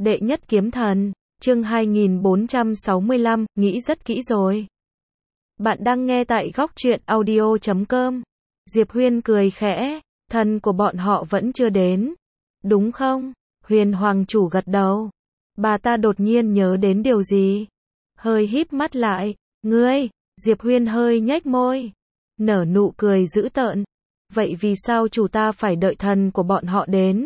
Đệ nhất kiếm thần, chương 2465, nghĩ rất kỹ rồi. Bạn đang nghe tại góc truyện audio.com. Diệp Huyên cười khẽ, thần của bọn họ vẫn chưa đến. Đúng không? Huyền Hoàng chủ gật đầu. Bà ta đột nhiên nhớ đến điều gì. Hơi híp mắt lại. Ngươi, Diệp Huyên hơi nhếch môi. Nở nụ cười dữ tợn. Vậy vì sao chủ ta phải đợi thần của bọn họ đến?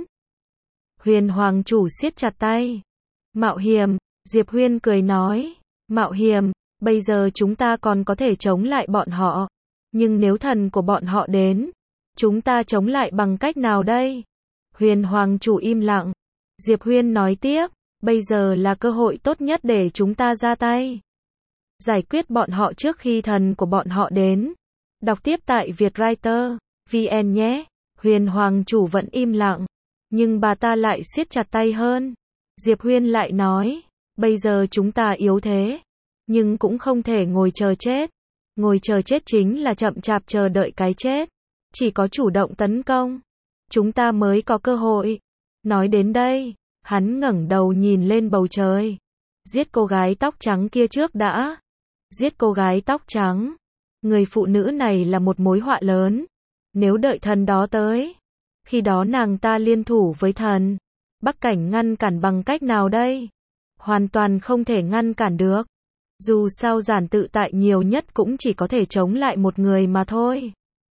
Huyền Hoàng chủ siết chặt tay. Mạo hiểm, Diệp Huyên cười nói. Mạo hiểm, bây giờ chúng ta còn có thể chống lại bọn họ. Nhưng nếu thần của bọn họ đến, chúng ta chống lại bằng cách nào đây? Huyền Hoàng chủ im lặng. Diệp Huyên nói tiếp, bây giờ là cơ hội tốt nhất để chúng ta ra tay. Giải quyết bọn họ trước khi thần của bọn họ đến. Đọc tiếp tại Vietwriter VN nhé. Huyền Hoàng chủ vẫn im lặng. Nhưng bà ta lại siết chặt tay hơn. Diệp Huyên lại nói, bây giờ chúng ta yếu thế. Nhưng cũng không thể ngồi chờ chết. Ngồi chờ chết chính là chậm chạp chờ đợi cái chết. Chỉ có chủ động tấn công, chúng ta mới có cơ hội. Nói đến đây, hắn ngẩng đầu nhìn lên bầu trời. Giết cô gái tóc trắng kia trước đã. Giết cô gái tóc trắng. Người phụ nữ này là một mối họa lớn. Nếu đợi thần đó tới, khi đó nàng ta liên thủ với thần. Bắc Cảnh ngăn cản bằng cách nào đây? Hoàn toàn không thể ngăn cản được. Dù sao giản tự tại nhiều nhất cũng chỉ có thể chống lại một người mà thôi.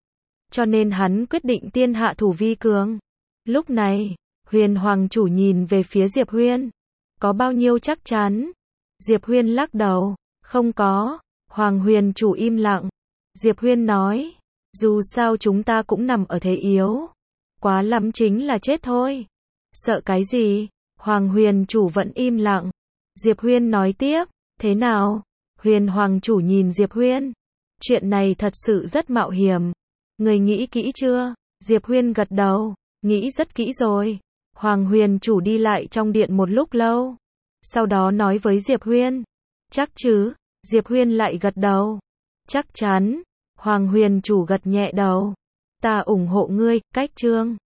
Cho nên hắn quyết định tiên hạ thủ vi cường. Lúc này, Huyền Hoàng chủ nhìn về phía Diệp Huyên. Có bao nhiêu chắc chắn? Diệp Huyên lắc đầu. Không có. Hoàng Huyền chủ im lặng. Diệp Huyên nói. Dù sao chúng ta cũng nằm ở thế yếu. Quá lắm chính là chết thôi. Sợ cái gì? Hoàng Huyền chủ vẫn im lặng. Diệp Huyên nói tiếp. Thế nào? Huyền Hoàng chủ nhìn Diệp Huyên. Chuyện này thật sự rất mạo hiểm. Người nghĩ kỹ chưa? Diệp Huyên gật đầu. Nghĩ rất kỹ rồi. Hoàng Huyền chủ đi lại trong điện một lúc lâu. Sau đó nói với Diệp Huyên. Chắc chứ? Diệp Huyên lại gật đầu. Chắc chắn. Hoàng Huyền chủ gật nhẹ đầu. Ta ủng hộ ngươi, cách chương.